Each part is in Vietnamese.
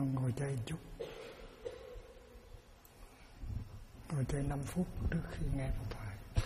ngồi chơi một chút, ngồi chơi 5 phút trước khi nghe pháp thoại.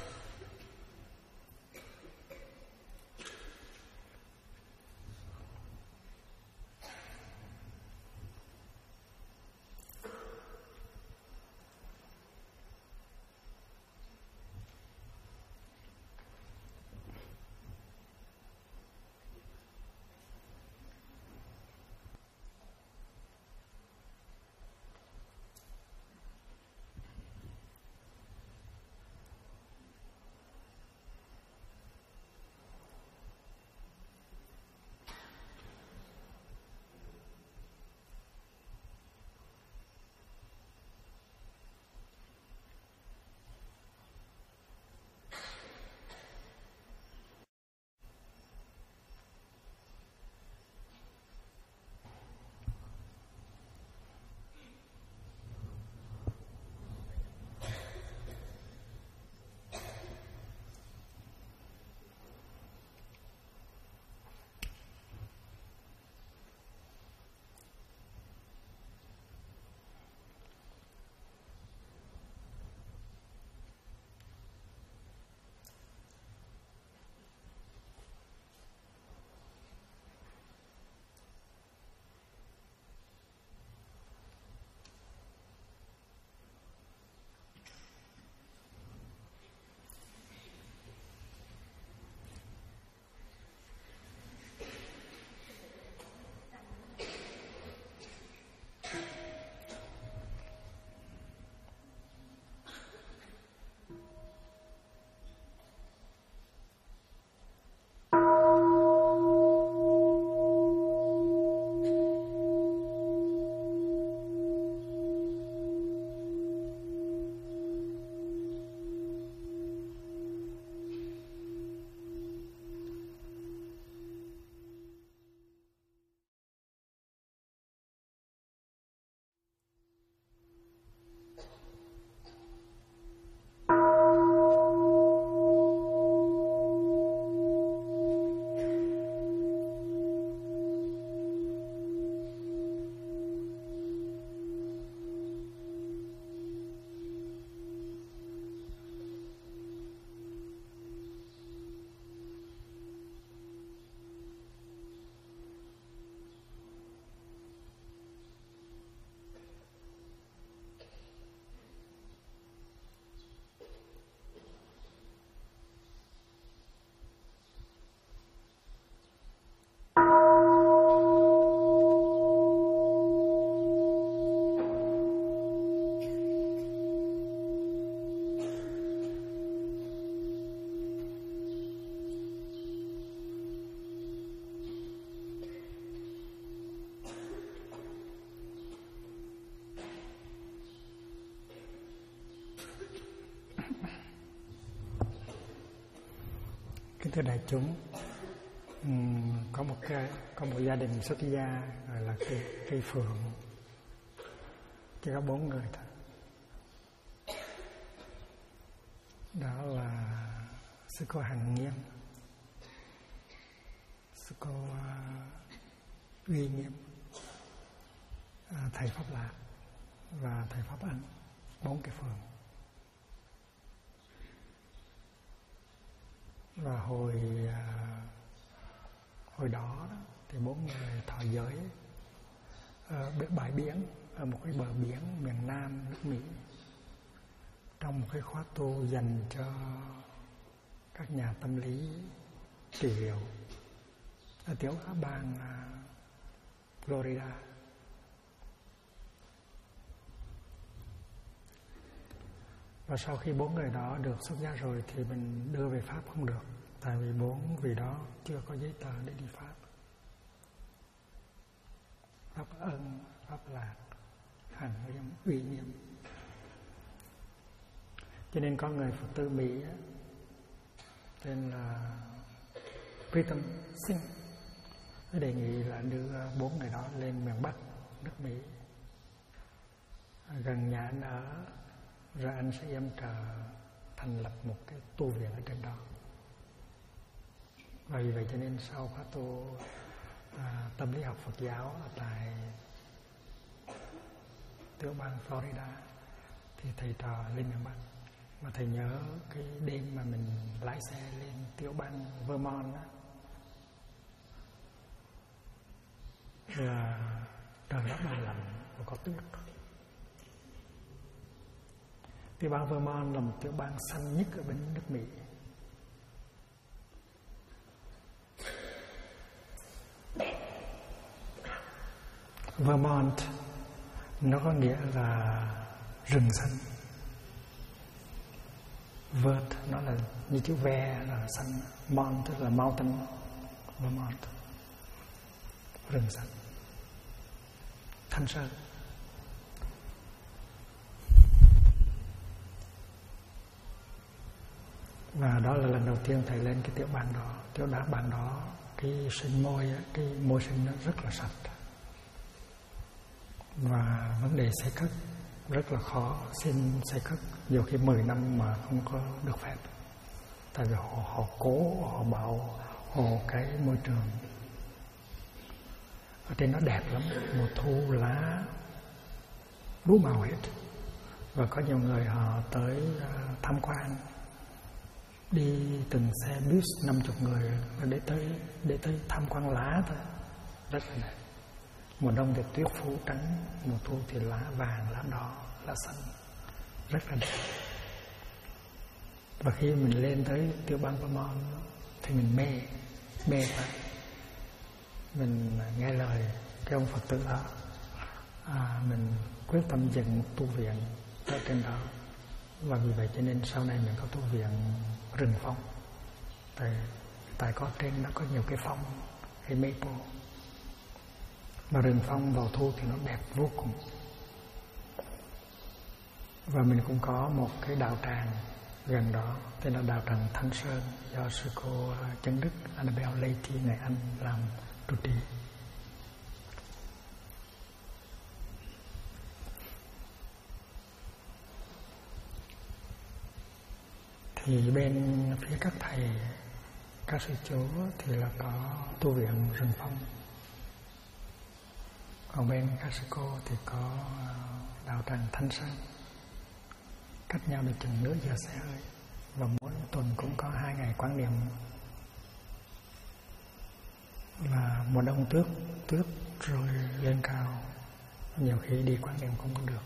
Kính thưa đại chúng, có một gia đình xuất gia gọi là cây phượng, chỉ có 4 người thôi. Đó là sư cô Hằng Nghiêm, sư cô Uy Nghiêm, thầy Pháp Lạc và thầy Pháp Ân, 4 cây phượng. Và hồi đó thì 4 người thọ giới ở bãi biển, ở một cái bờ biển miền Nam nước Mỹ, trong một cái khóa tu dành cho các nhà tâm lý trị liệu ở tiểu bang Florida. Và sau khi 4 người đó được xuất gia rồi thì mình đưa về Pháp không được, tại vì 4 vị đó chưa có giấy tờ để đi Pháp. Pháp Ân, Pháp Lạc, Hằng Nghiêm, Uy Nghiêm. Cho nên có người Phật tử Mỹ tên là Pritam Singh đề nghị là đưa 4 người đó lên miền Bắc nước Mỹ, gần nhà anh ở, rồi anh sẽ yểm trợ thành lập một cái tu viện ở trên đó. Và vì vậy cho nên sau khóa tu tâm lý học Phật giáo ở tại tiểu bang Florida, thì thầy trò lên miền Bắc. Mà thầy nhớ cái đêm mà mình lái xe lên tiểu bang Vermont á, là trời rất là lạnh và có tuyết. Tiểu bang Vermont là một tiểu bang xanh nhất ở bên nước Mỹ. Vermont nó có nghĩa là rừng xanh. Vert nó là như chữ ve là xanh, mont tức là mountain, Vermont rừng xanh, thanh sơn. Và đó là lần đầu tiên thầy lên cái tiểu bang đó. Tiểu bang đó cái sinh môi, cái môi sinh nó rất là sạch. Và vấn đề xây cất rất là khó, xin xây cất nhiều khi 10 năm mà không có được phép. Tại vì họ cố, họ bảo hộ cái môi trường. Ở trên nó đẹp lắm, mùa thu lá đủ màu hết. Và có nhiều người họ tới tham quan, đi từng xe bus 50 người để tới tham quan lá thôi, rất là đẹp. Mùa đông thì tuyết phủ trắng, mùa thu thì lá vàng, lá đỏ, lá xanh, rất là đẹp. Và khi mình lên tới tiểu bang Vermont thì mình mê quá. Mình nghe lời cái ông Phật tử đó, mình quyết tâm dựng một tu viện ở trên đó. Và vì vậy cho nên sau này mình có tu viện rừng phong. Tại có trên nó có nhiều cái phong, cái maple. Mà rừng phong vào thu thì nó đẹp vô cùng. Và mình cũng có một cái đạo tràng gần đó, tên là đạo tràng Thanh Sơn, do sư cô Trấn Đức Annabelle Lady này anh làm trụ trì. Thì bên phía các thầy, các sư chú thì là có tu viện rừng phong. Còn bên các sư cô thì có đạo tràng Thanh Sơn, cách nhau được chừng nửa giờ xe hơi. Và mỗi tuần cũng có 2 ngày quán niệm. Và mùa đông tuyết rồi lên cao, nhiều khi đi quán niệm cũng không được.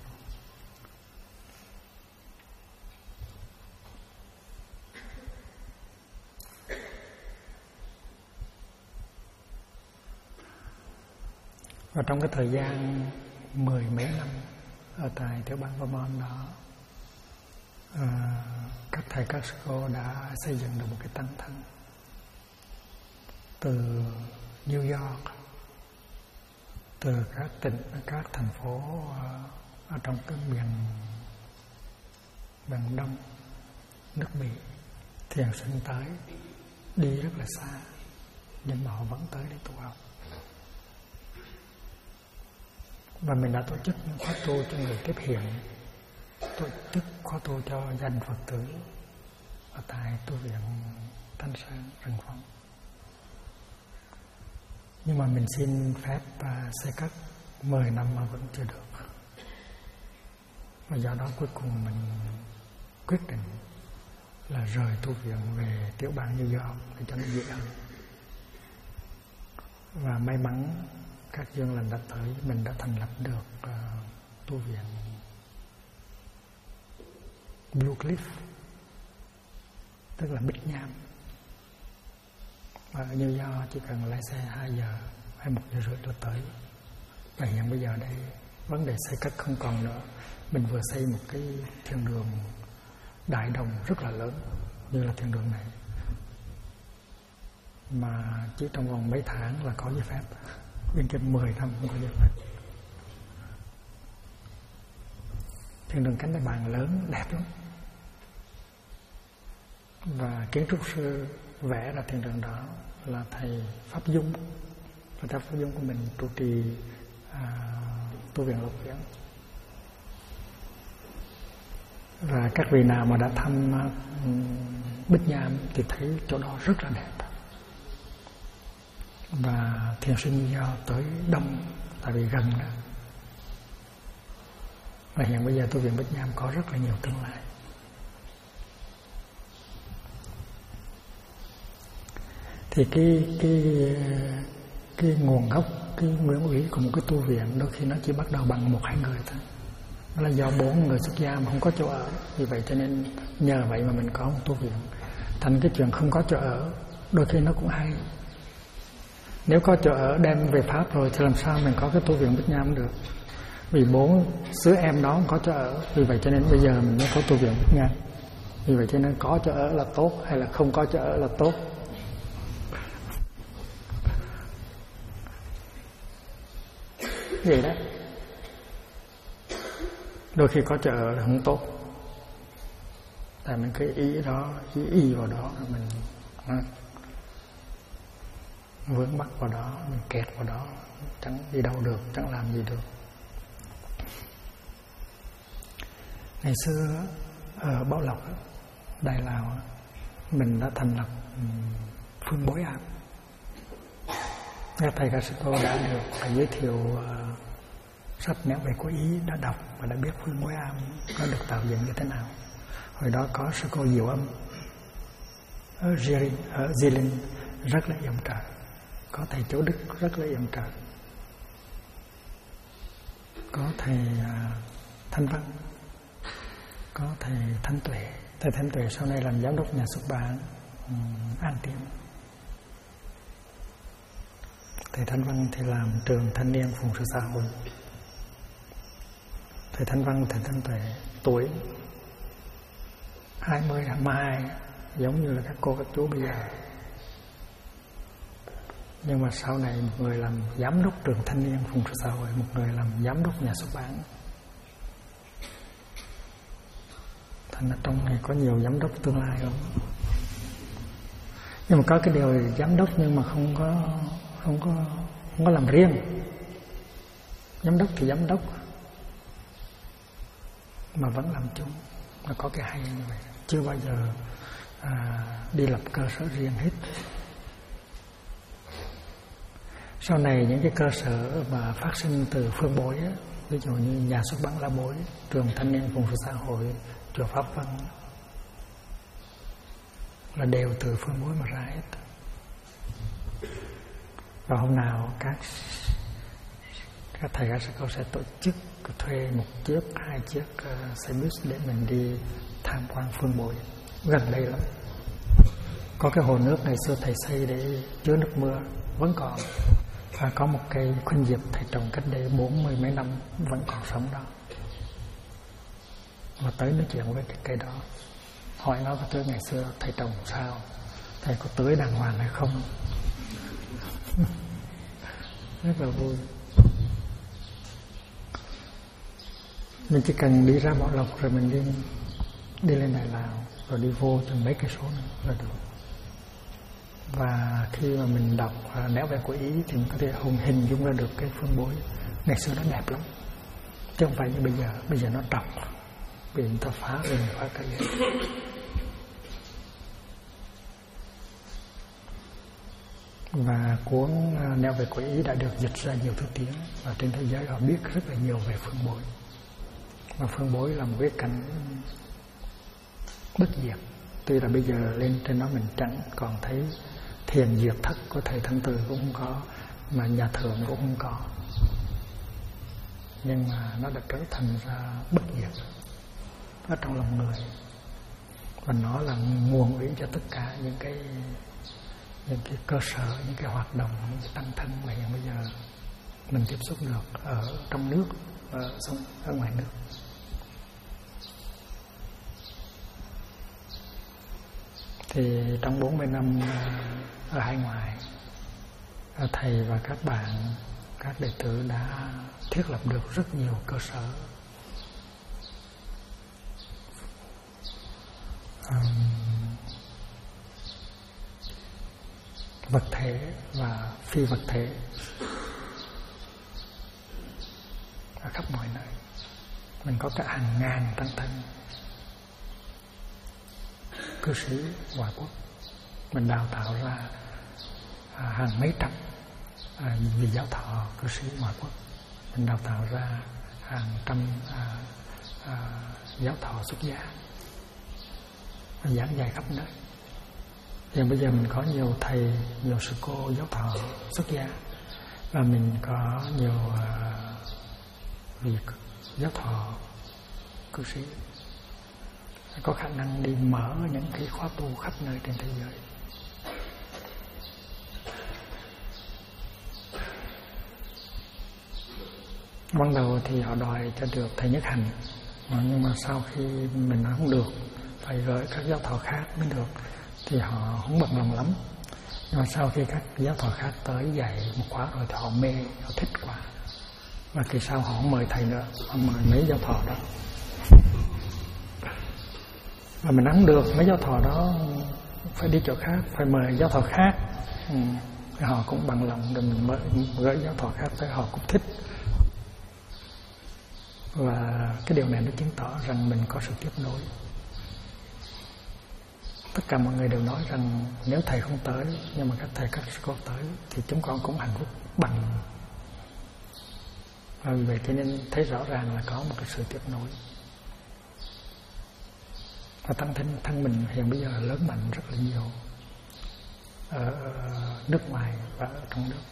Và trong cái thời gian 10 mấy năm ở tại tiểu bang Vermont đó, các thầy các sư cô đã xây dựng được một cái tăng thân từ New York, từ các tỉnh, các thành phố ở trong cái miền đông nước Mỹ, thiền sinh tới, đi rất là xa, nhưng mà họ vẫn tới để tu học. Và mình đã tổ chức những khóa tu cho người tiếp hiện, tổ chức khóa tu cho gia đình Phật tử ở tại tu viện Thanh Sơn rừng phong. Nhưng mà mình xin phép xây cất 10 năm mà vẫn chưa được. Và do đó cuối cùng mình quyết định là rời tu viện về tiểu bang New York để cho nó dễ hơn. Và may mắn các duyên lành đã tới, mình đã thành lập được tu viện Blue Cliff, tức là Bích Nham. Và ở New York chỉ cần lái xe 2 giờ hay 1 giờ rưỡi tôi tới. Và hiện bây giờ đây vấn đề xây cất không còn nữa. Mình vừa xây một cái thiên đường đại đồng rất là lớn như là thiên đường này, mà chỉ trong vòng mấy tháng là có giấy phép. Bên trên 10 năm không có giấy phép. Thiên đường Cánh Đại Bàng lớn đẹp lắm. Và kiến trúc sư vẽ ra thiên đường đó là thầy Pháp Dung, và thầy Pháp Dung của mình trụ trì tu viện Lộc Viễn. Và các vị nào mà đã thăm Bích Nham thì thấy chỗ đó rất là đẹp. Và thiền sinh do tới đông, tại vì gần đó. Và hiện bây giờ tu viện Bích Nham có rất là nhiều tương lai. Thì cái nguồn gốc, cái nguyên ủy của một cái tu viện đôi khi nó chỉ bắt đầu bằng 1-2 người thôi. Đó là do 4 người xuất gia mà không có chỗ ở. Vì vậy cho nên nhờ vậy mà mình có một tu viện. Thành cái chuyện không có chỗ ở đôi khi nó cũng hay. Nếu có chỗ ở đem về Pháp rồi thì làm sao mình có cái tu viện Bích Nham được. Vì 4 xứ em đó không có chỗ ở. Vì vậy cho nên bây giờ mình mới có tu viện Bích Nham. Vì vậy cho nên có chỗ ở là tốt hay là không có chỗ ở là tốt. Vậy đó. Đôi khi có chỗ ở là không tốt. Tại mình cái ý đó, ý vào đó mình vướng mắc vào đó, mình kẹt vào đó, chẳng đi đâu được, chẳng làm gì được. Ngày xưa ở Bảo Lộc, Đài Lào, mình đã thành lập Phương Bối Am. Các thầy Casito đã được giới thiệu sách Nẻo về của Ý, đã đọc và đã biết Phương Bối Am nó được tạo dựng như thế nào. Hồi đó có sư cô Diệu Âm ở Di Linh rất là yểm trợ, có thầy Chỗ Đức rất là yểm trợ, có thầy Thanh Văn, có thầy Thanh Tuệ. Thầy Thanh Tuệ sau này làm giám đốc nhà xuất bản An Tiêm. Thầy Thanh Văn thì làm trường thanh niên phụng sự xã hội. Thầy Thanh Văn, thầy Thanh Tuệ tuổi 20, 22 giống như là các cô các chú bây giờ. Nhưng mà sau này một người làm giám đốc trường thanh niên phụng sự xã hội, một người làm giám đốc nhà xuất bản. Thành ra trong này có nhiều giám đốc tương lai không? Nhưng mà có cái điều giám đốc nhưng mà không có làm riêng. Giám đốc thì giám đốc mà vẫn làm chung. Nó có cái hay như vậy. Chưa bao giờ đi lập cơ sở riêng hết. Sau này những cái cơ sở mà phát sinh từ Phương Bối á, ví dụ như nhà xuất bản La Bối, trường thanh niên phụng sự xã hội, chùa Pháp Văn, là đều từ Phương Bối mà ra hết. Và hôm nào các thầy Casito sẽ tổ chức thuê một chiếc, 2 chiếc xe bus để mình đi tham quan Phương Bối, gần đây lắm. Có cái hồ nước ngày xưa thầy xây để chứa nước mưa vẫn còn, và có một cây khuynh diệp thầy trồng cách đây 40 mấy năm vẫn còn sống đó. Mà tới nói chuyện với cái cây đó, hỏi nó tới ngày xưa thầy trồng sao, thầy có tưới đàng hoàng hay không. Rất là vui. Mình chỉ cần đi ra Bảo Lộc rồi mình đi lên Đài Lào rồi đi vô chừng mấy cây số nữa là được. Và khi mà mình đọc Nẻo về của Ý thì mình có thể hình dung ra được cái Phương Bối ngày xưa nó đẹp lắm, chứ không phải như bây giờ. Bây giờ nó trọc, bị người ta phá cái gì. Và cuốn Nẻo về của Ý đã được dịch ra nhiều thứ tiếng, và trên thế giới họ biết rất là nhiều về Phương Bối. Và Phương Bối là một cái cảnh bất diệt. Tuy là bây giờ lên trên đó mình chẳng còn thấy thiền diệt thất của thầy Thanh Từ cũng không có, mà nhà thượng cũng không có, nhưng mà nó đã trở thành ra bất diệt ở trong lòng người. Và nó là nguồn ủy cho tất cả những cái cơ sở, những cái hoạt động, những cái tăng thân mà hiện bây giờ mình tiếp xúc được ở trong nước và ở ngoài nước. Thì trong 40 năm ở hải ngoại, thầy và các bạn, các đệ tử đã thiết lập được rất nhiều cơ sở vật thể và phi vật thể ở khắp mọi nơi. Mình có cả hàng ngàn tăng thân cư sĩ ngoại quốc, mình đào tạo ra hàng mấy trăm vị giáo thọ cư sĩ ngoại quốc, mình đào tạo ra hàng trăm giáo thọ xuất gia và giảng dạy khắp nơi. Thì bây giờ mình có nhiều thầy, nhiều sư cô giáo thọ xuất gia, và mình có nhiều vị giáo thọ cư sĩ có khả năng đi mở những cái khóa tu khắp nơi trên thế giới. Ban đầu thì họ đòi cho được thầy nhất hành, nhưng mà sau khi mình nói không được, phải gửi các giáo thọ khác mới được, thì họ không bận lòng lắm. Nhưng mà sau khi các giáo thọ khác tới dạy một khóa rồi thì họ mê, họ thích quá, và kỳ sau họ không mời thầy nữa, họ mời mấy giáo thọ đó. Và mình nắm được mấy giáo thọ đó phải đi chỗ khác, phải mời giáo thọ khác. Họ cũng bằng lòng, rồi mình mới gửi giáo thọ khác tới, họ cũng thích. Và cái điều này nó chứng tỏ rằng mình có sự tiếp nối. Tất cả mọi người đều nói rằng nếu thầy không tới, nhưng mà các thầy các sư cô tới, thì chúng con cũng hạnh phúc bằng. Và vì vậy cho nên thấy rõ ràng là có một cái sự tiếp nối. Và thân mình hiện bây giờ là lớn mạnh rất là nhiều ở nước ngoài và ở trong nước.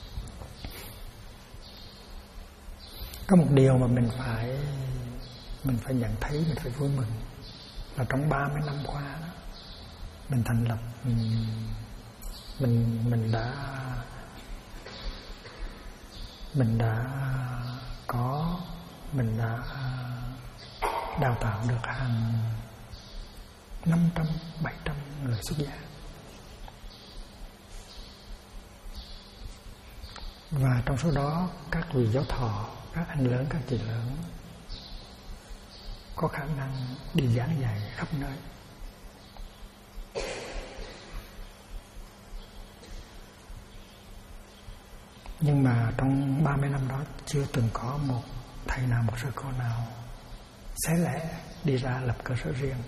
Có một điều mà mình phải nhận thấy, mình phải vui mừng là trong 30 năm qua đó, mình thành lập, mình đã đào tạo được hàng 500, 700 người xuất gia. Và trong số đó các vị giáo thọ, các anh lớn, các chị lớn có khả năng đi giảng dạy khắp nơi. Nhưng mà trong 30 năm đó chưa từng có một thầy nào, một sư cô nào xé lẻ đi ra lập cơ sở riêng.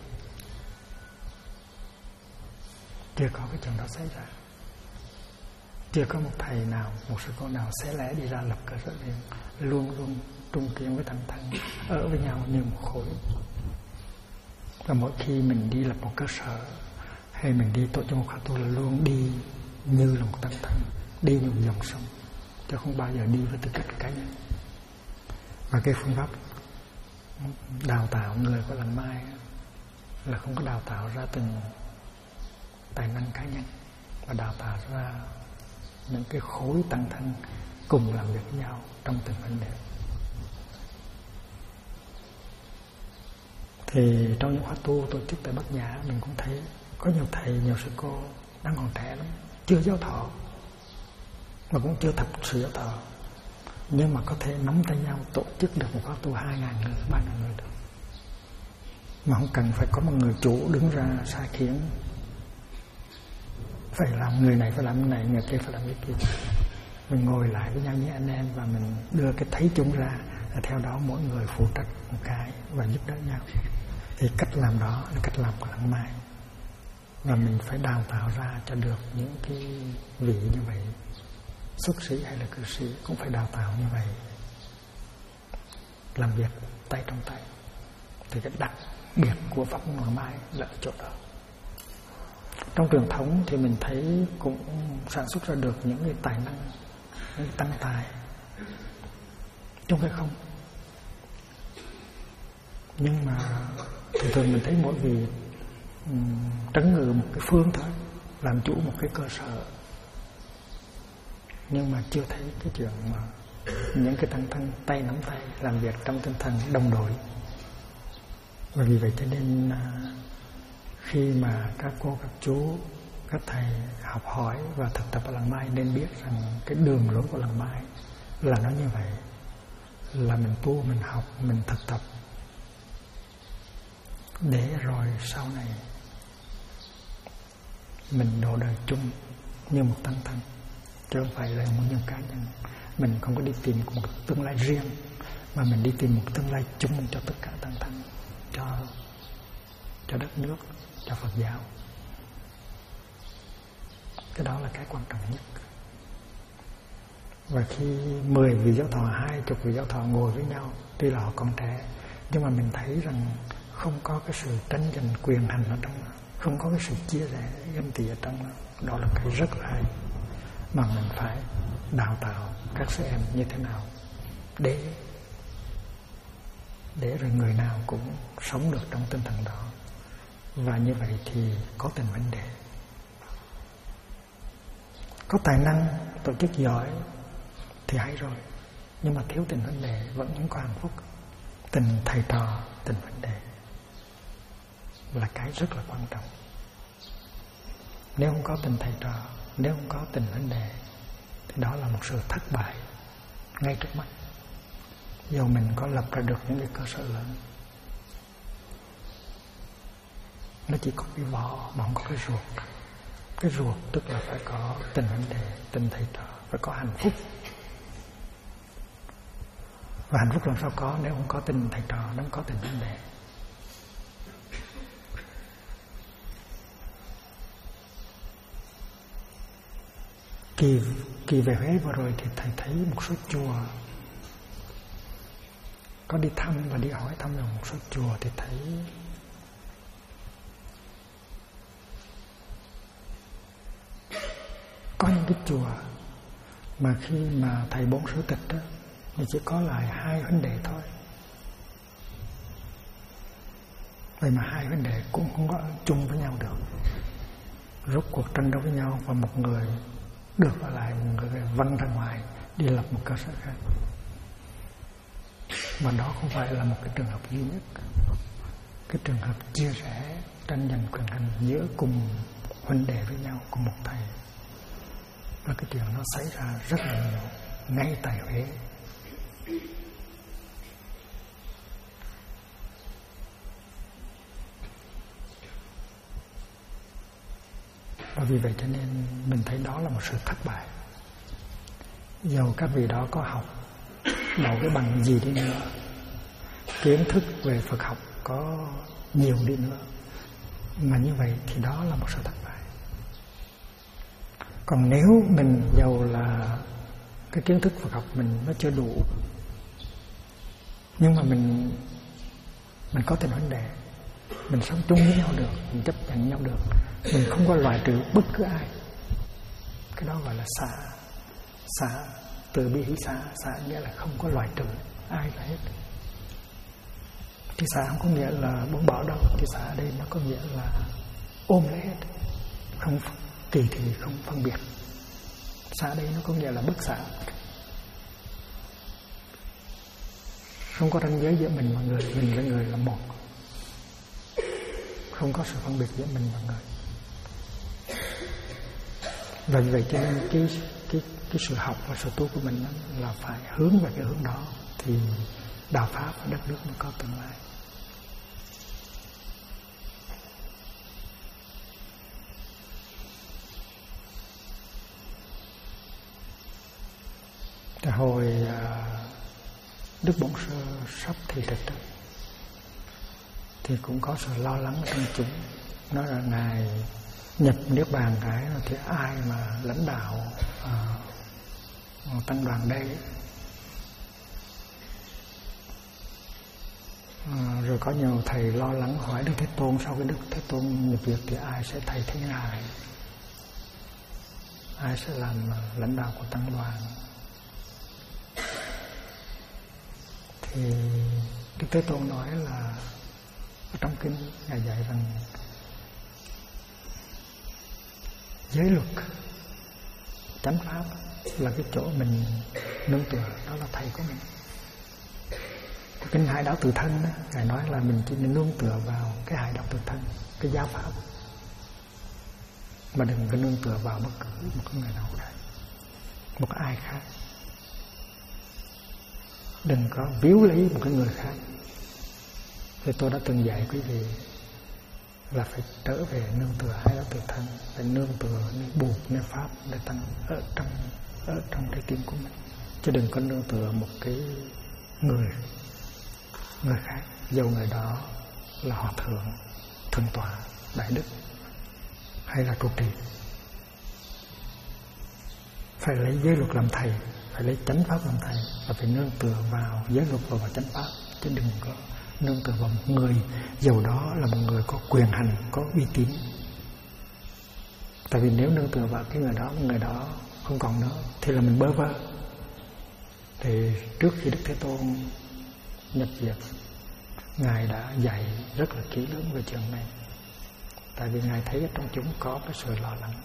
Chưa có cái chuyện đó xảy ra. Chưa có một thầy nào, một sư cô nào xé lẻ đi ra lập cơ sở riêng. Luôn luôn trung kiên với tăng thân, ở với nhau như một khối. Và mỗi khi mình đi lập một cơ sở hay mình đi tổ chức một khóa tu là luôn đi như là một tăng thân, đi như một dòng sông, chứ không bao giờ đi với tư cách cá nhân. Và cái phương pháp đào tạo người của làng Mai là không có đào tạo ra từng tài năng cá nhân, mà đào tạo ra những cái khối tăng thân cùng làm việc với nhau trong từng vấn đề. Thì trong những khóa tu tổ chức tại Bát Nhã, mình cũng thấy có nhiều thầy, nhiều sư cô đang còn trẻ lắm, chưa giáo thọ mà cũng chưa thật sự giáo thọ, nhưng mà có thể nắm tay nhau tổ chức được một khóa tu 2.000 người, 3.000 người được, mà không cần phải có một người chủ đứng ra sai khiến, phải làm người này phải làm cái này, người kia phải làm cái kia. Mình ngồi lại với nhau như anh em và mình đưa cái thấy chung ra, là theo đó mỗi người phụ trách một cái và giúp đỡ nhau. Thì cách làm đó là cách làm của làng Mai, và mình phải đào tạo ra cho được những cái vị như vậy. Xuất sĩ hay là cư sĩ cũng phải đào tạo như vậy, làm việc tay trong tay. Thì cái đặc biệt của pháp môn làng Mai là ở chỗ đó. Trong truyền thống thì mình thấy cũng sản xuất ra được những cái tài năng, những cái tăng tài, chứ không phải không. Nhưng mà thường mình thấy mỗi vị trấn ngự một cái phương thôi, làm chủ một cái cơ sở, nhưng mà chưa thấy cái chuyện mà những cái tăng thân tay nắm tay làm việc trong tinh thần đồng đội. Và vì vậy cho nên khi mà các cô, các chú, các thầy học hỏi và thực tập ở làng Mai nên biết rằng cái đường lối của làng Mai là nó như vậy, là mình tu, mình học, mình thực tập để rồi sau này mình độ đời chung như một tăng thân, chứ không phải là một nhân cá nhân. Mình không có đi tìm một tương lai riêng, mà mình đi tìm một tương lai chung cho tất cả tăng thân, cho đất nước, cho Phật giáo. Cái đó là cái quan trọng nhất. Và khi 10 vị giáo thọ, 20 vị giáo thọ ngồi với nhau, tuy là họ còn trẻ, Nhưng mà mình thấy rằng không có cái sự tranh giành quyền hành ở trong đó, không có cái sự chia rẽ ganh tị ở trong đó. Đó là cái rất là hay mà mình phải đào tạo các sư em như thế nào để rồi người nào cũng sống được trong tinh thần đó. Và như vậy thì có tình huynh đệ, có tài năng tổ chức giỏi thì hay rồi, nhưng mà thiếu tình huynh đệ vẫn không có hạnh phúc. Tình thầy trò, tình huynh đệ là cái rất là quan trọng. Nếu không có tình thầy trò, nếu không có tình huynh đệ thì đó là một sự thất bại ngay trước mắt. Dù mình có lập ra được những cái cơ sở lớn, nó chỉ có cái vỏ mà không có cái ruột. Cái ruột tức là phải có tình huynh đệ, tình thầy trò, phải có hạnh phúc. Và hạnh phúc làm sao có nếu không có tình thầy trò, nếu không có tình huynh đệ. Kỳ về Huế vừa rồi thì thầy thấy một số chùa, có đi thăm và đi hỏi thăm ở một số chùa thì thấy có những cái chùa mà khi mà thầy Bốn Sư tịch đó, thì chỉ có lại 2 huynh đệ thôi. Vậy mà 2 huynh đệ cũng không có ở chung với nhau được. Rốt cuộc tranh đấu với nhau và một người được ở lại, một người văng ra ngoài đi lập một cơ sở khác. Và đó không phải là một cái trường hợp duy nhất. Cái trường hợp chia rẽ, tranh giành quyền hành giữa cùng huynh đệ với nhau, cùng một thầy. Và cái chuyện nó xảy ra rất là nhiều ngay tại Huế. Và vì vậy cho nên mình thấy đó là một sự thất bại. Dầu các vị đó có học đậu cái bằng gì đi nữa, kiến thức về Phật học có nhiều đi nữa, mà như vậy thì đó là một sự thất bại. Còn nếu mình dầu là cái kiến thức Phật học mình nó chưa đủ, nhưng mà mình có tình huynh đệ, mình sống chung với nhau được, mình chấp nhận nhau được, mình không có loại trừ bất cứ ai, cái đó gọi là xả từ bi hỷ xả nghĩa là không có loại trừ ai cả hết. Thì xả không có nghĩa là buông bỏ đâu, thì xả ở đây nó có nghĩa là ôm lấy hết, không kỳ thị, không phân biệt. Xả đây nó có nghĩa là bất xả, không có ranh giới giữa mình và người, mình với người là một, không có sự phân biệt giữa mình và người. Và vì vậy cho nên cái sự học và sự tu của mình là phải hướng về cái hướng đó thì đạo pháp và đất nước mới có tương lai. Hồi Đức Bổn Sư sắp thị tịch thì cũng có sự lo lắng trong chúng, nói là ngài nhập niết bàn cái thì ai mà lãnh đạo tăng đoàn đây. Rồi có nhiều thầy lo lắng hỏi Đức Thế Tôn, sau khi Đức Thế Tôn nhập việc thì ai sẽ thay thế ngài, ai sẽ làm lãnh đạo của tăng đoàn. Thì Đức Thế Tôn nói là ở trong kinh ngài dạy rằng giới luật, chánh pháp là cái chỗ mình nương tựa, đó là thầy của mình. Kinh Hải Đạo Tự Thân đó, ngài nói là mình chỉ nên nương tựa vào cái Hải Đạo Tự Thân, cái giáo pháp, mà đừng có nương tựa vào bất cứ một cái người nào khác, một ai khác. Đừng có víu lấy một cái người khác. Thì tôi đã từng dạy quý vị là phải trở về nương tựa Hải Đạo Tự Thân, phải nương tựa nơi Buộc, nơi Pháp để tăng ở trong trái tim của mình, chứ đừng có nương tựa một cái người khác, dầu người đó là hòa thượng, thượng tọa, đại đức hay là trụ trì. Phải lấy giới luật làm thầy, phải lấy chánh pháp làm thầy, và phải nương tựa vào giới luật và vào chánh pháp, chứ đừng có nương tựa vào một người, dầu đó là một người có quyền hành, có uy tín. Tại vì nếu nương tựa vào cái người đó không còn nữa thì là mình bơ vơ. Thì trước khi Đức Thế Tôn nhập diệt, Ngài đã dạy rất là kỹ lưỡng về chuyện này. Tại vì Ngài thấy ở trong chúng có cái sự lo lắng.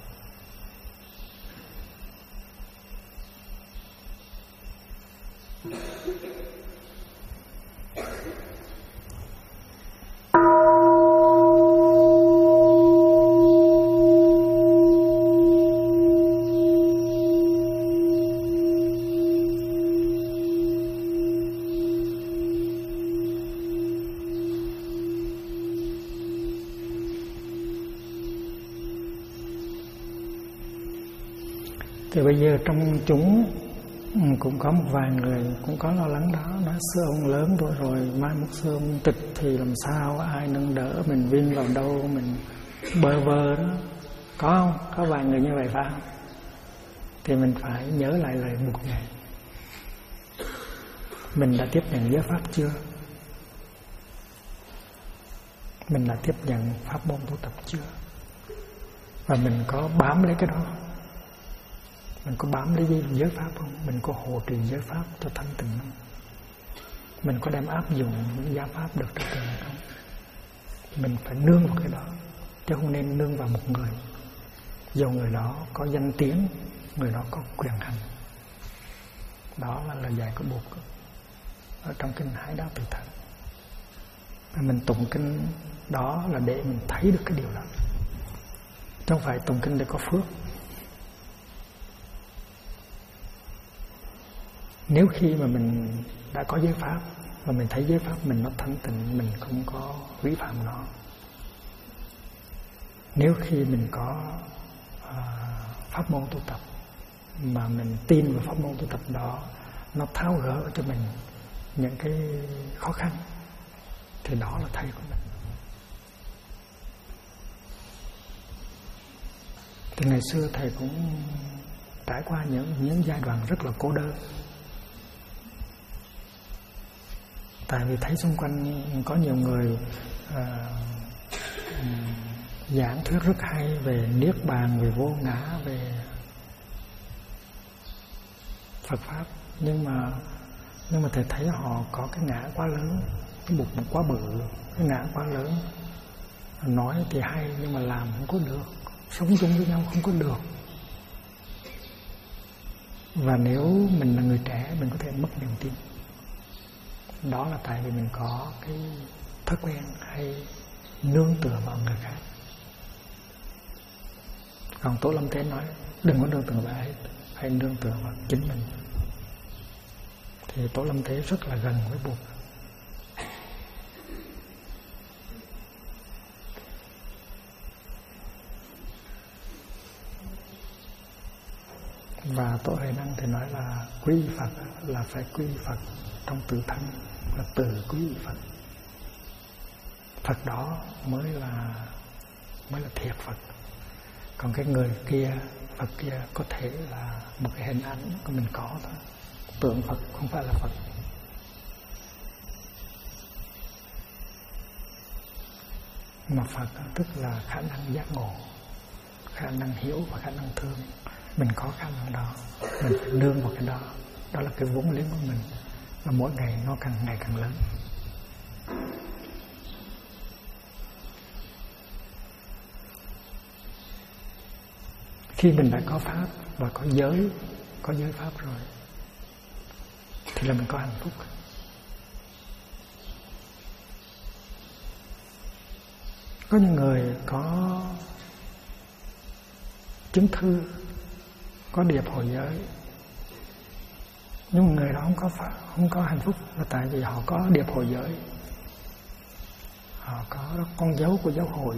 Thì bây giờ trong chúng cũng có một vài người cũng có lo lắng đó. Nói xưa ông lớn tuổi rồi, mai một xưa ông tịch thì làm sao, ai nâng đỡ mình, viên vào đâu, mình bơ vơ đó. Có không? Có vài người như vậy phải không? Thì mình phải nhớ lại lời buộc Ngài. Mình đã tiếp nhận giới pháp chưa? Mình đã tiếp nhận pháp môn tu tập chưa? Và mình có bám lấy cái đó, mình có bám lấy giới pháp không? Mình có hộ trì giới pháp cho thanh tịnh không? Mình có đem áp dụng những giáo pháp được trong đời không? Mình phải nương vào cái đó, chứ không nên nương vào một người. Dù người đó có danh tiếng, người đó có quyền hành. Đó là lời dạy của Bụt ở trong kinh Hải Đạo Tự Thành. Mình tụng kinh đó là để mình thấy được cái điều đó, chứ không phải tụng kinh để có phước. Nếu khi mà mình đã có giới pháp và mình thấy giới pháp mình nó thanh tịnh, mình không có vi phạm nó. Nếu khi mình có pháp môn tu tập mà mình tin vào pháp môn tu tập đó, nó tháo gỡ cho mình những cái khó khăn, thì đó là thầy của mình. Thì ngày xưa thầy cũng trải qua những giai đoạn rất là cô đơn. Tại vì thấy xung quanh có nhiều người giảng thuyết rất hay về niết bàn, về vô ngã, về Phật pháp, nhưng mà thầy thấy họ có cái ngã quá lớn, cái bụng quá bự, cái ngã quá lớn. Nói thì hay nhưng mà làm không có được, sống chung với nhau không có được. Và nếu mình là người trẻ, mình có thể mất niềm tin. Đó là tại vì mình có cái thói quen hay nương tựa vào người khác. Còn Tổ Lâm Thế nói đừng có nương tựa vào ai, hãy nương tựa vào chính mình. Thì Tổ Lâm Thế rất là gần với Bụt. Và Tổ Huệ Năng thì nói là quý Phật là phải quý Phật trong tự thân, là từ quý Phật. Phật đó mới là thiệt Phật. Còn cái người kia, Phật kia có thể là một cái hình ảnh của mình có thôi. Tượng Phật không phải là Phật. Mà Phật tức là khả năng giác ngộ, khả năng hiểu và khả năng thương. Mình có khả năng đó, mình phải nương vào cái đó. Đó là cái vốn liếng của mình. Và mỗi ngày nó ngày càng lớn. Khi mình đã có pháp và có giới pháp rồi, thì là mình có hạnh phúc. Có những người có chứng thư, có điệp hội giới, nhưng người đó không có hạnh phúc là tại vì họ có điệp hội giới, họ có con dấu của giáo hội,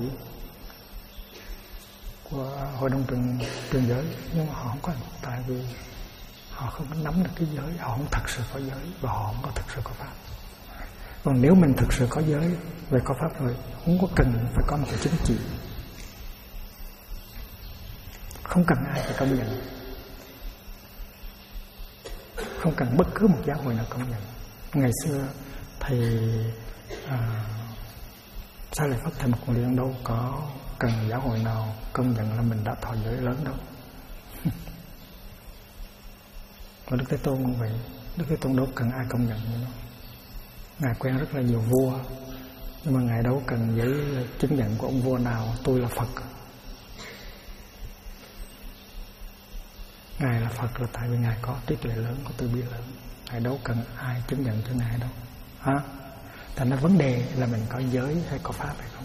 của hội đồng truyền giới, nhưng mà họ không có hạnh phúc tại vì họ không nắm được cái giới, họ không thật sự có giới và họ không có thật sự có pháp. Còn nếu mình thực sự có giới về có pháp rồi, không có cần phải có một cái chứng chỉ, không cần ai phải công nhận, không cần bất cứ một giáo hội nào công nhận. Ngày xưa thầy Xá Lợi Phất Thầy Mộc Liên đâu có cần giáo hội nào công nhận là mình đã thọ giới lớn đâu. Và Đức Thế Tôn cũng vậy. Đức Thế Tôn đâu cần ai công nhận như nó. Ngài quen rất là nhiều vua, nhưng mà Ngài đâu cần giấy chứng nhận của ông vua nào tôi là Phật. Ngài là Phật là tại vì Ngài có trí tuệ lớn, có từ bi lớn. Ngài đâu cần ai chứng nhận cho Ngài đâu. Thành ra vấn đề là mình có giới hay có pháp hay không.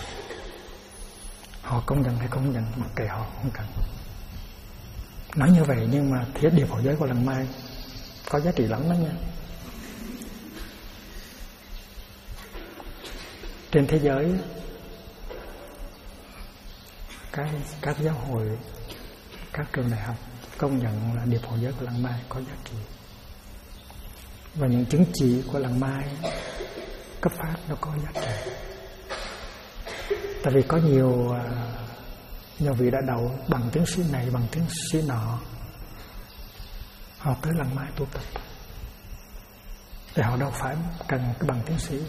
Họ công nhận hay không nhận, mặc kệ họ, không cần. Nói như vậy nhưng mà thiết điệp hộ giới của Làng Mai có giá trị lắm đó nha. Trên thế giới các giáo hội, các trường đại học công nhận là điệp hộ giới của Làng Mai có giá trị. Và những chứng chỉ của Làng Mai cấp phát nó có giá trị. Tại vì có nhiều vị đã đậu bằng tiến sĩ này, bằng tiến sĩ nọ, họ tới Làng Mai tu tập thì họ đâu phải cần cái bằng tiến sĩ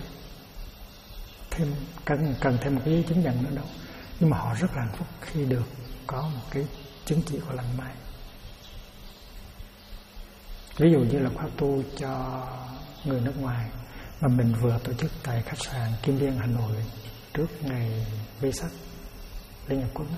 cần thêm một cái chứng nhận nữa đâu. Nhưng mà họ rất là hạnh phúc khi được có một cái chứng chỉ của Làng Mai. Ví dụ như là khóa tu cho người nước ngoài mà mình vừa tổ chức tại khách sạn Kim Liên Hà Nội trước ngày Vesak Liên Hợp Quốc đó.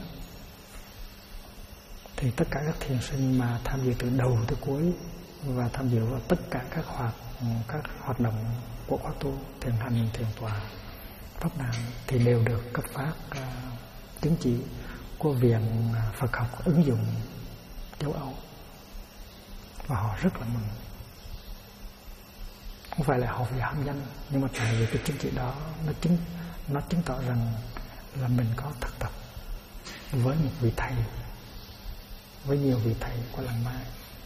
Thì tất cả các thiền sinh mà tham dự từ đầu tới cuối và tham dự vào tất cả các hoạt động của khóa tu, thiền hành, thiền tọa, pháp đàn thì đều được cấp phát chứng chỉ của Viện Phật học ứng dụng châu Âu. Và họ rất là mừng. Không phải là họ vì ham danh, nhưng mà tại vì cái chứng chỉ đó nó chứng tỏ rằng là mình có thực tập với một vị thầy, với nhiều vị thầy của Làng Mai.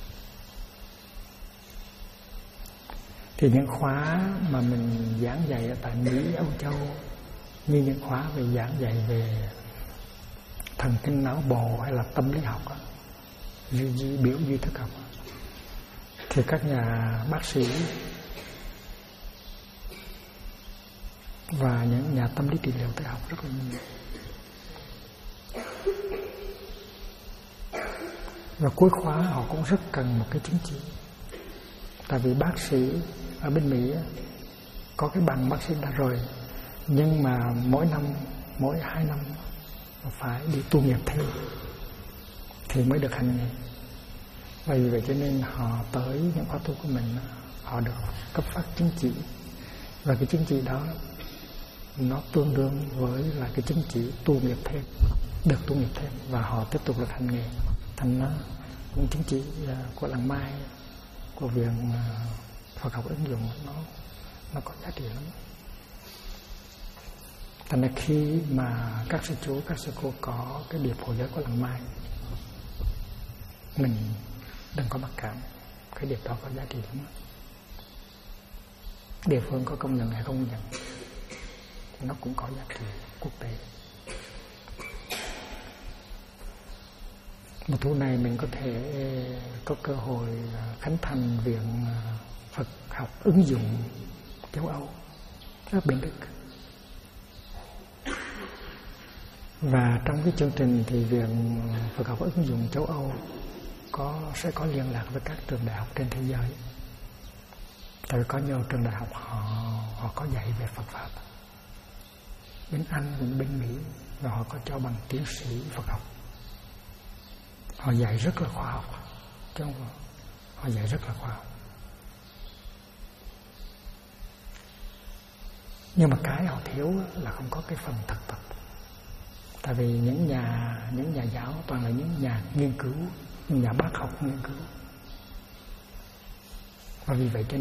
Thì những khóa mà mình giảng dạy ở tại Mỹ, Âu Châu, như những khóa về giảng dạy về thần kinh não bộ hay là tâm lý học, biểu duy thức học, thì các nhà bác sĩ và những nhà tâm lý trị liệu tới học rất là nhiều. Và cuối khóa họ cũng rất cần một cái chứng chỉ. Tại vì bác sĩ ở bên Mỹ có cái bằng bác sĩ đã rồi, nhưng mà mỗi 2 năm phải đi tu nghiệp thêm thì mới được hành nghề. Và vì vậy cho nên họ tới những khóa tu của mình, họ được cấp phát chứng chỉ. Và cái chứng chỉ đó nó tương đương với là cái chứng chỉ tu nghiệp thêm, được tu nghiệp thêm, và họ tiếp tục được hành nghề. Thành nó những chứng chỉ của Làng Mai, của Viện Phật học ứng dụng nó có giá trị lắm. Thành ra khi mà các sư chú, các sư cô có cái điệp hộ giới của Làng Mai, mình đừng có mặc cảm, cái điệp đó có giá trị lắm. Địa phương có công nhận hay không nhận, nó cũng có giá trị quốc tế. Một thu này mình có thể có cơ hội khánh thành Viện Phật học ứng dụng châu Âu ở bên Đức. Và trong cái chương trình thì Viện Phật học ứng dụng châu Âu sẽ có liên lạc với các trường đại học trên thế giới. Tại vì có nhiều trường đại học họ có dạy về Phật pháp bên Anh, bên Mỹ, và họ có cho bằng tiến sĩ Phật học. Họ dạy rất là khoa học, chứ không phải họ dạy rất là khoa học. Nhưng mà cái họ thiếu là không có cái phần thực tập. Tại vì những nhà giáo toàn là những nhà nghiên cứu, những nhà bác học nghiên cứu. Và vì vậy cho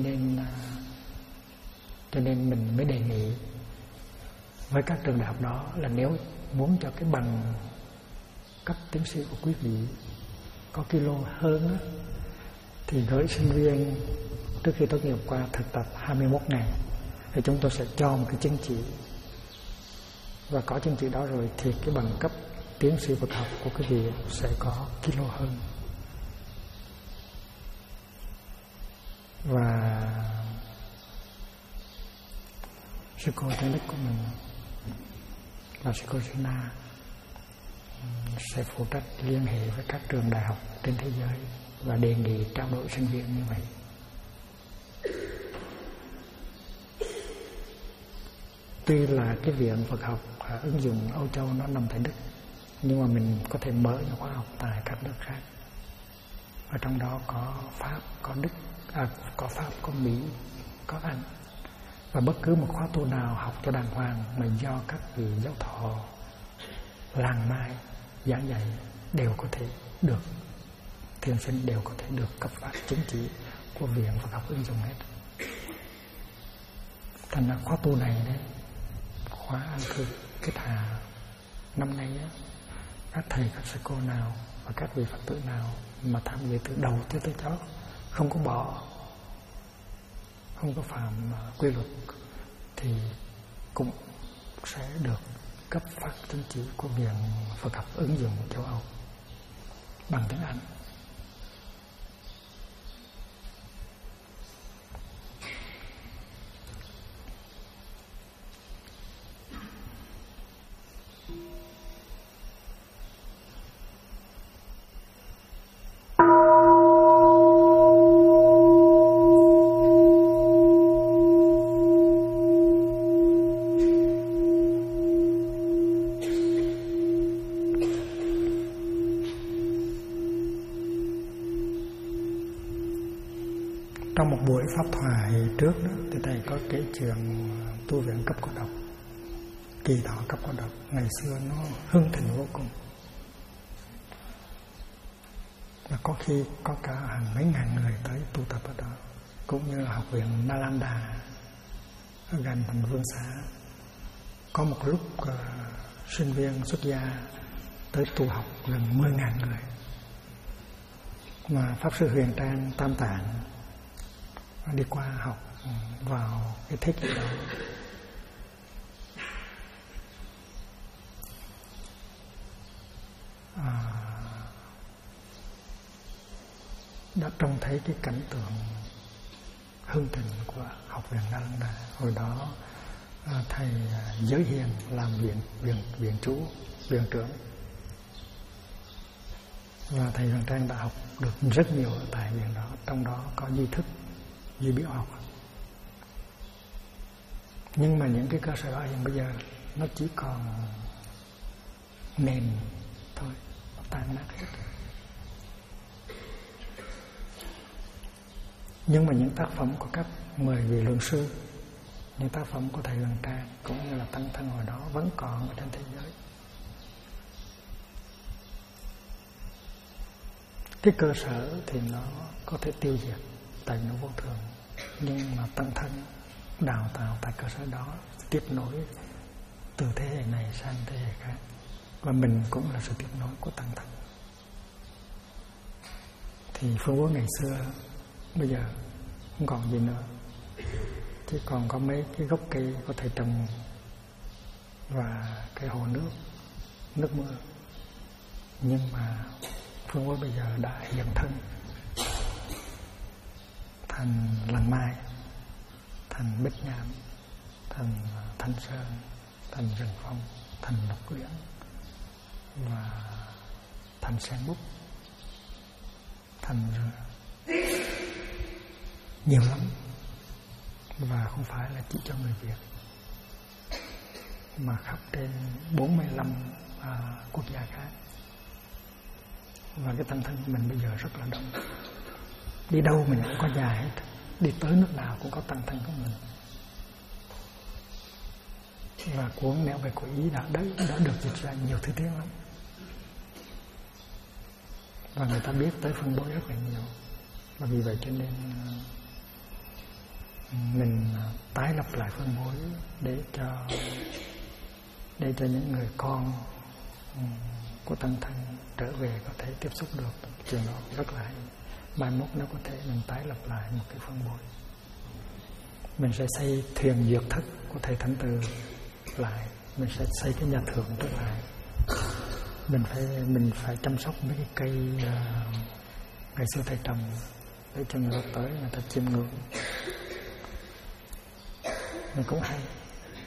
nên mình mới đề nghị với các trường đại học đó là nếu muốn cho cái bằng cấp tiến sĩ của quý vị có kilo hơn đó, thì gửi sinh viên trước khi tốt nghiệp qua thực tập 21 ngày thì chúng tôi sẽ cho một cái chứng chỉ. Và có chứng chỉ đó rồi thì cái bằng cấp tiến sĩ Phật học của quý vị sẽ có kilo hơn. sư cô trên đức của mình là sư cô Sina sẽ phụ trách liên hệ với các trường đại học trên thế giới và đề nghị trao đổi sinh viên như vậy. Tuy là cái viện Phật học ứng dụng Âu Châu nó nằm tại Đức, nhưng mà mình có thể mở những khóa học tại các nước khác. Ở trong đó có Pháp, có Đức, có Pháp, có Mỹ, có Anh. Và bất cứ một khóa tu nào học cho đàng hoàng mà do các vị giáo thọ làng Mai giảng dạy đều có thể được, thiền sinh đều có thể được cấp phát chứng chỉ của viện Phật học ứng dụng hết. Thành ra khóa tu này đấy, khóa an cư kết hạ năm nay á, các thầy, các sư cô nào và các vị Phật tử nào mà tham dự từ đầu tới chót, không có bỏ, không có phạm quy luật thì cũng sẽ được cấp phát chứng chỉ của viện Phật học ứng dụng châu Âu bằng tiếng Anh. Trong một buổi pháp thoại trước đó, thì thầy có kể chuyện tu viện cấp cô độc, Kỳ Thọ cấp cô độc ngày xưa nó hưng thịnh vô cùng, và có khi có cả hàng mấy ngàn người tới tu tập ở đó, cũng như là học viện Nalanda ở gần thành Vương Xá. Có một lúc sinh viên xuất gia tới tu học gần 10.000 người, mà Pháp Sư Huyền Trang Tam Tạng đi qua học vào cái thế kỷ đó. Đã trông thấy cái cảnh tượng hưng thịnh của học viện Nalanda. Hồi đó thầy Giới Hiền làm viện chủ, viện trưởng, và thầy Huyền Trang đã học được rất nhiều ở tại viện đó, trong đó có Duy Thức, Duy Biểu học. Nhưng mà những cái cơ sở đó hiện bây giờ nó chỉ còn nền thôi, nó tan nát hết. Nhưng mà những tác phẩm của các 10 vị luận sư, những tác phẩm của thầy Huyền Trang cũng như là tăng thân hồi đó vẫn còn ở trên thế giới. Cái cơ sở thì nó có thể tiêu diệt tại nó vô thường, nhưng mà tăng thân đào tạo tại cơ sở đó, tiếp nối từ thế hệ này sang thế hệ khác, và mình cũng là sự tiếp nối của tăng thân. Thì phương Quốc ngày xưa bây giờ không còn gì nữa, chỉ còn có mấy cái gốc cây có thể trồng và cái hồ nước mưa. Nhưng mà phương Quốc bây giờ đã hiện thân thành Làng Mai, thành Bích Nham, thành Thanh Sơn, thành Rừng Phong, thành Lộc Uyển và thành Sen Bút, thành nhiều lắm, và không phải là chỉ cho người Việt mà khắp trên 45 quốc gia khác. Và cái tăng thân của mình bây giờ rất là đông, đi đâu mình cũng có nhà hết, đi tới nước nào cũng có tăng thân của mình. Và cuốn Nẻo Về Của Ý đã được dịch ra nhiều thứ tiếng lắm, và người ta biết tới phân bối rất là nhiều. Và vì vậy cho nên mình tái lập lại phân bối để cho những người con của tăng thân trở về có thể tiếp xúc được chuyện đó rất là hay. Mai mốt nó có thể mình tái lập lại một cái phân bối. Mình sẽ xây thuyền dược thất của thầy Thánh Từ lại, mình sẽ xây cái nhà thượng trở lại. Mình phải chăm sóc mấy cái cây ngày xưa thầy trồng để cho người ta tới người ta chiêm ngưỡng. Mình cũng hay.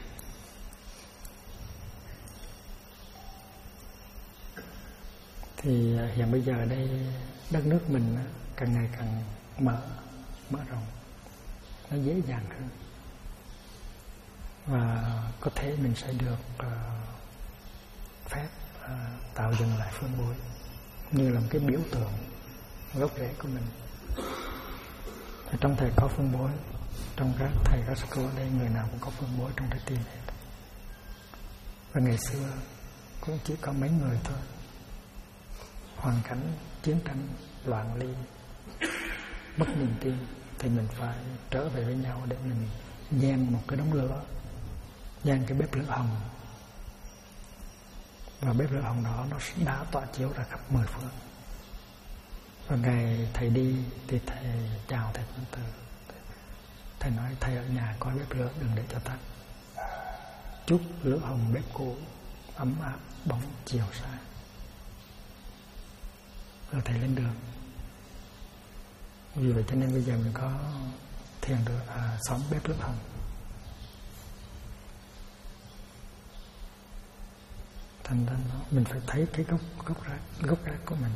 Thì hiện bây giờ đây đất nước mình càng ngày càng mở rộng, nó dễ dàng hơn, và có thể mình sẽ được phép tạo dựng lại Phương Bối như là một cái biểu tượng gốc rễ của mình. Thì trong thầy có Phương Bối, trong các thầy các sư cô ở đây người nào cũng có Phương Bối trong trái tim hết. Và ngày xưa cũng chỉ có mấy người thôi. Hoàn cảnh chiến tranh, loạn ly, mất niềm tin, thì mình phải trở về với nhau để mình nhen một cái đống lửa, nhen cái bếp lửa hồng. Và bếp lửa hồng đó nó đã tỏa chiếu ra khắp mười phương. Và ngày thầy đi thì thầy chào thầy Quán Từ. Thầy nói thầy ở nhà coi bếp lửa đừng để cho tắt. Chúc lửa hồng bếp cũ ấm áp bóng chiều xa. Rồi thầy lên đường. Vì vậy cho nên bây giờ mình có thiền được xóm bếp lửa hồng. Thành ra mình phải thấy cái gốc rác của mình.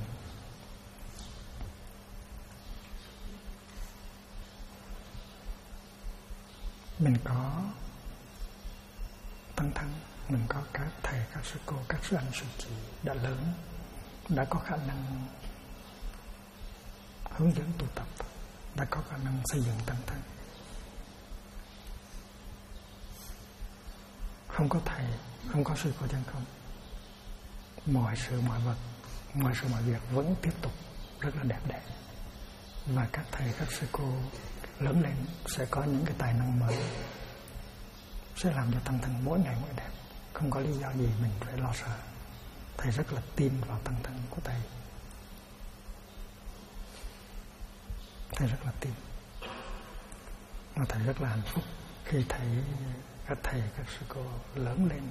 Mình có tăng thân, mình có các thầy, các sư cô, các sư anh, sư chị đã lớn, đã có khả năng hướng dẫn tu tập, đã có khả năng xây dựng tăng thân. Không có thầy, không có sư cô chân không, mọi sự mọi vật, mọi sự mọi việc vẫn tiếp tục rất là đẹp đẽ. Và các thầy, các sư cô lớn lên sẽ có những cái tài năng mới, sẽ làm cho tăng thân mỗi ngày mỗi đẹp. Không có lý do gì mình phải lo sợ. Thầy rất là tin vào tăng thân của thầy. Thầy rất là tin. Và thầy rất là hạnh phúc khi thấy các thầy, các sư cô lớn lên,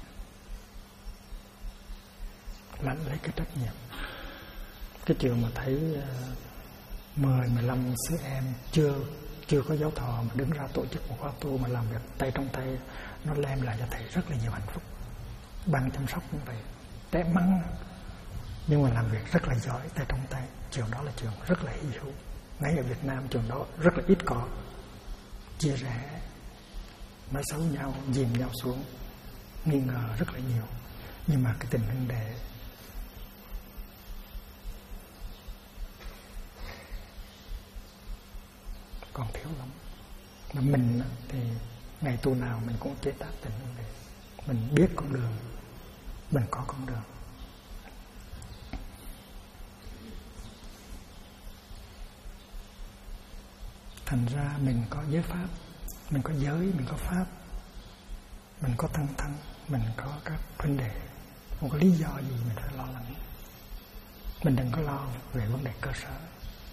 lãnh lấy cái trách nhiệm. Cái trường mà thấy 10-15 sư em chưa có giáo thọ mà đứng ra tổ chức một khóa tu mà làm việc tay trong tay, nó đem lại cho thầy rất là nhiều hạnh phúc. Ban chăm sóc cũng vậy, té mắng nhưng mà làm việc rất là giỏi tay trong tay. Trường đó là trường rất là hy hữu. Ngay ở Việt Nam trường đó rất là ít có. Chia rẽ, nói xấu nhau, dìm nhau xuống, nghi ngờ rất là nhiều. Nhưng mà cái tình huynh đệ còn thiếu lắm. Mà mình thì ngày tu nào mình cũng chế tác tình huynh đệ. Mình biết con đường, mình có con đường. Thành ra mình có giới pháp, mình có giới, mình có pháp, mình có tăng thân, mình có các huynh đệ. Không có lý do gì mình phải lo lắng. Mình đừng có lo về vấn đề cơ sở.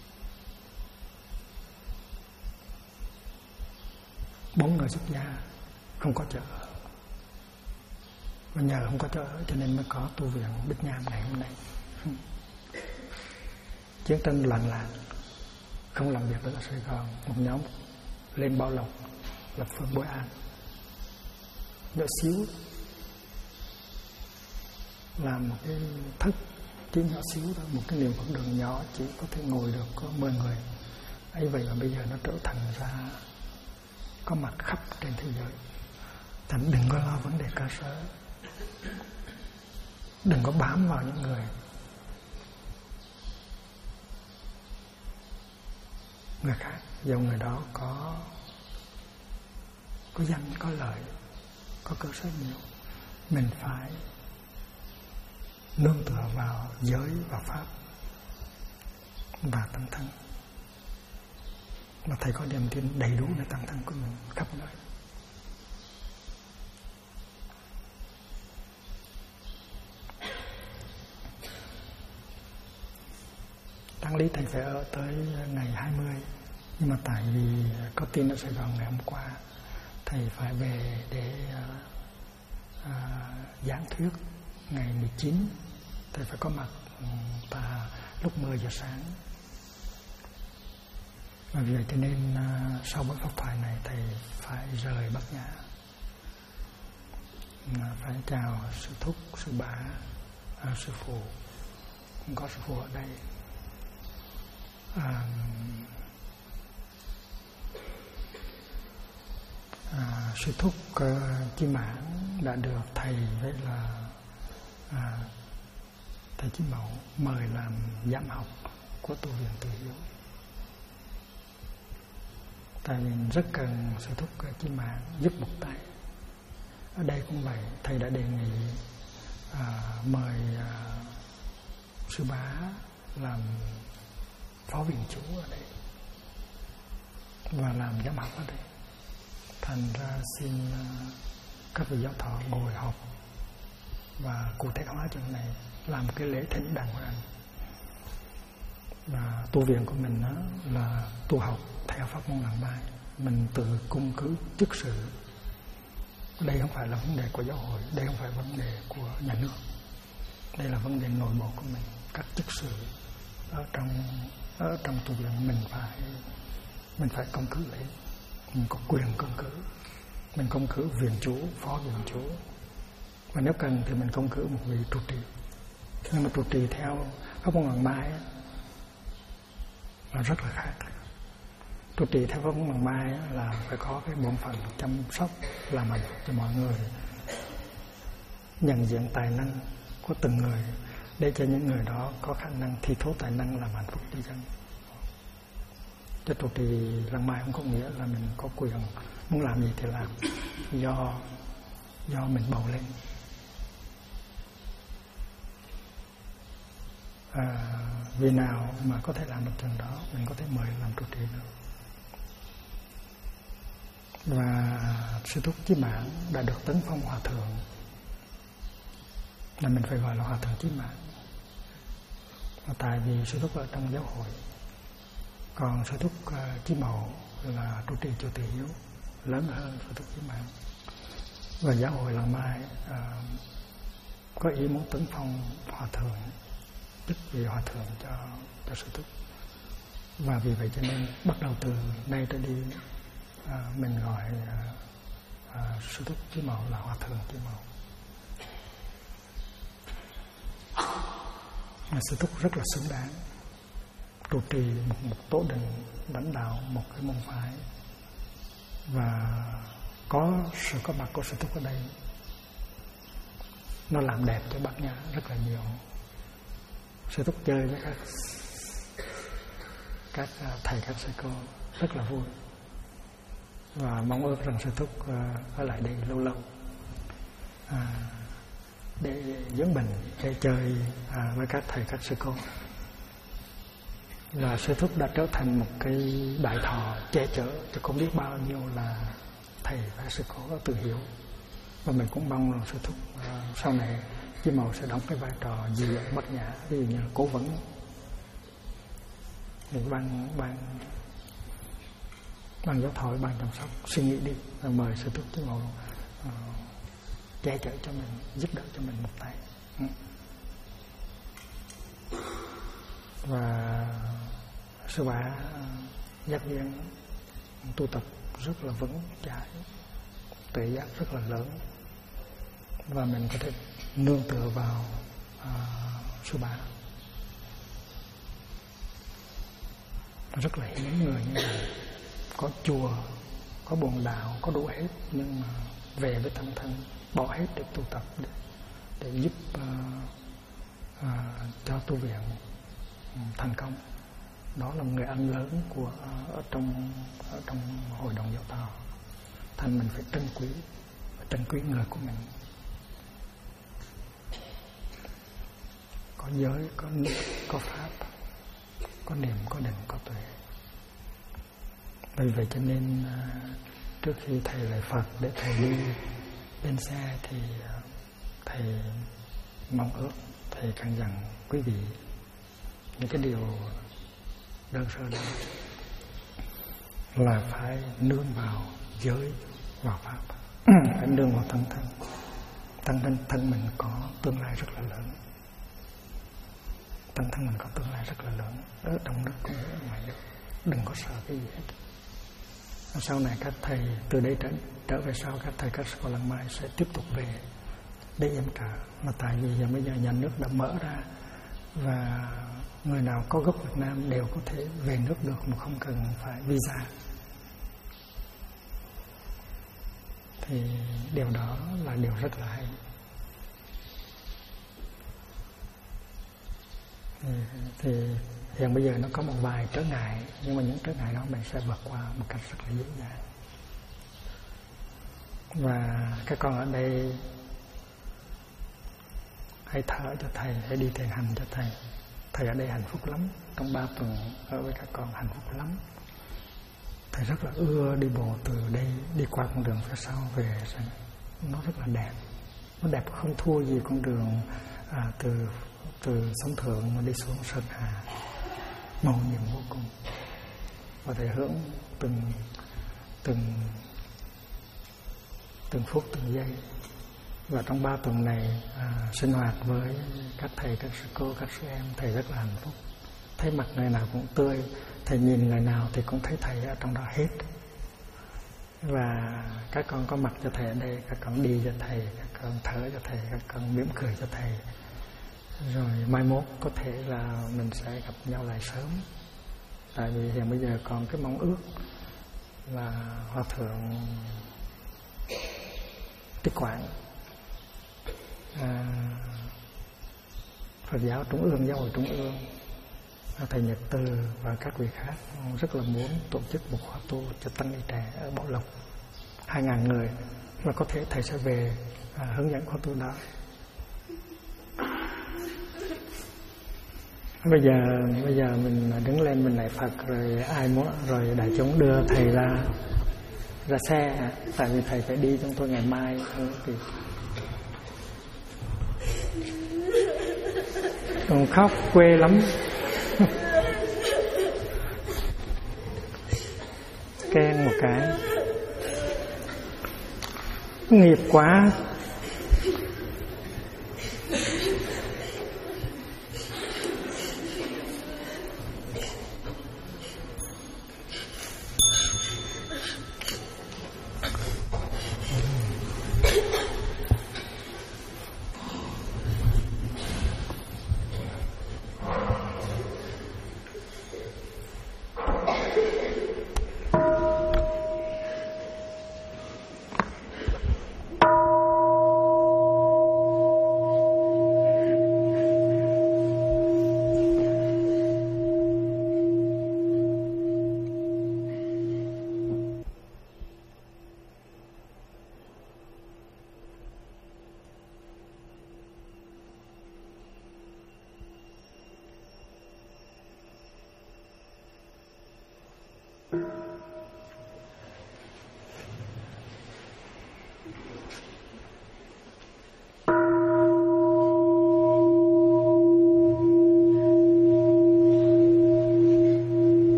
Bốn người xuất gia không có chỗ ở, và nhờ không có chỗ ở cho nên mới có tu viện Bích Nham ngày hôm nay. Chiến tranh loạn lạc, không làm việc được ở Sài Gòn, một nhóm lên Bảo Lộc lập phường Bối An, nhỏ xíu, làm một cái thất chỉ nhỏ xíu đó, một cái niệm Phật đường nhỏ chỉ có thể ngồi được có 10 người. Ấy vậy mà bây giờ nó trở thành ra có mặt khắp trên thế giới. Thành đừng có lo vấn đề cơ sở, đừng có bám vào những người khác, dầu người đó có danh, có lợi, có cơ sở nhiều. Mình phải nương tựa vào giới và pháp và tăng thân. Mà thầy có niềm tin đầy đủ để tăng thân của mình khắp nơi. Đáng lý thầy phải ở tới ngày 20, nhưng mà tại vì có tin ở Sài Gòn ngày hôm qua, thầy phải về để giảng thuyết ngày 19. Thầy phải có mặt lúc 10 giờ sáng. Và vì vậy cho nên sau buổi pháp thoại này thầy phải rời Bát Nhã, phải chào sư thúc, sư bá, sư phụ, không có sư phụ ở đây. Sư thúc Chí Mãn đã được thầy với là thầy Chí Mậu mời làm giám học của tu viện Từ Hiếu. Tại mình rất cần sư thúc Chí Mãn giúp một tay. Ở đây cũng vậy, thầy đã đề nghị mời sư Bá làm phó viện chủ ở đây và làm giám học ở đây. Thành ra xin các vị giáo thọ ngồi họp và cụ thể hóa chuyện này, làm cái lễ thỉnh đàng hoàng. Và tu viện của mình đó là tu học theo pháp môn Làng Mai, mình tự cung cứ chức sự. Đây không phải là vấn đề của giáo hội, đây không phải vấn đề của nhà nước, đây là vấn đề nội bộ của mình. Các chức sự ở trong tu viện mình phải công cứ lấy, mình có quyền công cứ. Mình công cứ viện chủ, phó viện chủ, và nếu cần thì mình công cứ một vị trụ trì. Nhưng mà trụ trì theo pháp môn Làng Mai là rất là khác. Trụ trì theo pháp môn Làng Mai là phải có cái bổn phận chăm sóc, làm hạnh phúc cho mọi người, nhận diện tài năng của từng người để cho những người đó có khả năng thi thố tài năng làm hạnh phúc cho dân. Cho trụ trì Làng Mai không có nghĩa là mình có quyền muốn làm gì thì làm, do mình bầu lên. Vì nào mà có thể làm được chuyện đó, mình có thể mời làm trụ trì được. Và sư thúc Chí Mãn đã được tấn phong hòa thượng, là mình phải gọi là hòa thượng Chí Mãn. Tại vì sư thúc ở trong giáo hội, còn sư thúc Chí Mậu là trụ trì chùa Từ Hiếu, lớn hơn sư thúc Chí Mãn. Và giáo hội Làng Mai có ý muốn tấn phong hòa thượng, chức vị hòa thượng cho sư thúc. Và vì vậy cho nên bắt đầu từ nay trở đi mình gọi sư thúc Chí Mậu là hòa thượng Chí Mậu. Sư thúc rất là xứng đáng trụ trì một tổ đình, lãnh đạo một cái môn phái, và có sự có mặt của sư thúc ở đây nó làm đẹp cho Bát Nhã rất là nhiều. Sư thúc chơi với các thầy các sư cô rất là vui, và mong ước rằng sư thúc ở lại đây lâu lâu để dưỡng bệnh, để chơi với các thầy các sư cô. Và sư thúc đã trở thành một cái đại thọ che chở cho không biết bao nhiêu là thầy và sư cô ở Từ Hiếu. Và mình cũng mong rằng sư thúc sau này Chí Mậu sẽ đóng cái vai trò gì ở Bát Nhã, ví dụ như là cố vấn, thì ban giáo thọ, ban chăm sóc suy nghĩ đi và mời sư thúc Chí Mậu che chở cho mình, giúp đỡ cho mình một tay. Và sư Bá giác viên tu tập rất là vững chãi, tuệ giác rất là lớn, và mình có thể nương tựa vào sư Bá. Rất là hiếm người như vậy, có chùa, có bồn đạo, có đủ hết, nhưng mà về với tâm thân, bỏ hết để tu tập, để giúp cho tu viện thành công. Đó là một người anh lớn của ở trong hội đồng giáo thọ. Thành mình phải trân quý người của mình. Có giới, có nước, có pháp, có niệm, có định, có tuệ. Vì vậy cho nên trước khi thầy lại Phật để thầy đi lên xe thì thầy mong ước, thầy căn dặn quý vị những cái điều đơn sơ đó là phải nương vào giới, vào pháp, phải nương vào thân thân mình có tương lai rất là lớn, thân mình có tương lai rất là lớn, ở trong nước cũng ở ngoài nước, đừng có sợ cái gì hết. Sau này các thầy từ đây trở về sau, các thầy các sư cô Làng Mai sẽ tiếp tục về đây em trả. Mà tại vì bây giờ nhà nước đã mở ra và người nào có gốc Việt Nam đều có thể về nước được mà không cần phải visa. Thì điều đó là điều rất là hay. Thì hiện bây giờ nó có một vài trở ngại, nhưng mà những trở ngại đó mình sẽ vượt qua một cách rất là dễ dàng. Và các con ở đây hãy thở cho thầy, hãy đi thiền hành cho thầy. Thầy ở đây hạnh phúc lắm, trong 3 tuần ở với các con hạnh phúc lắm. Thầy rất là ưa đi bộ từ đây đi qua con đường phía sau về, nó rất là đẹp. Nó đẹp không thua gì con đường từ sông Thượng mà đi xuống Sơn Hà, màu nhiệm vô cùng. Và thầy hướng từng phút từng giây. Và trong 3 tuần này sinh hoạt với các thầy, các sư cô, các sư em, thầy rất là hạnh phúc. Thấy mặt người nào cũng tươi, thầy nhìn người nào thì cũng thấy thầy ở trong đó hết. Và các con có mặt cho thầy ở đây, các con đi cho thầy, các con thở cho thầy, các con mỉm cười cho thầy. Rồi mai mốt có thể là mình sẽ gặp nhau lại sớm. Tại vì hiện bây giờ còn cái mong ước là Hòa Thượng Tích Quảng, Phật giáo Trung ương, Giáo hội Trung ương, thầy Nhật Từ và các vị khác rất là muốn tổ chức một khóa tu cho tăng ni trẻ ở Bảo Lộc 2.000 người, và có thể thầy sẽ về hướng dẫn khóa tu đó. Bây giờ mình đứng lên mình lạy Phật, rồi ai muốn, rồi đại chúng đưa thầy ra xe, tại vì thầy phải đi chúng tôi ngày mai. Còn khóc quê lắm. Khen một cái nghiệp quá.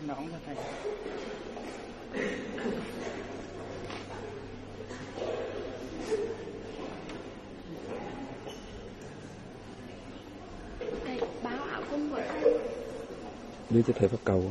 nón cho thầy. Thầy báo áo cung của thầy. Đưa cho thầy Pháp Cầu.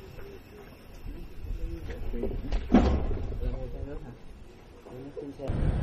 Trên xe.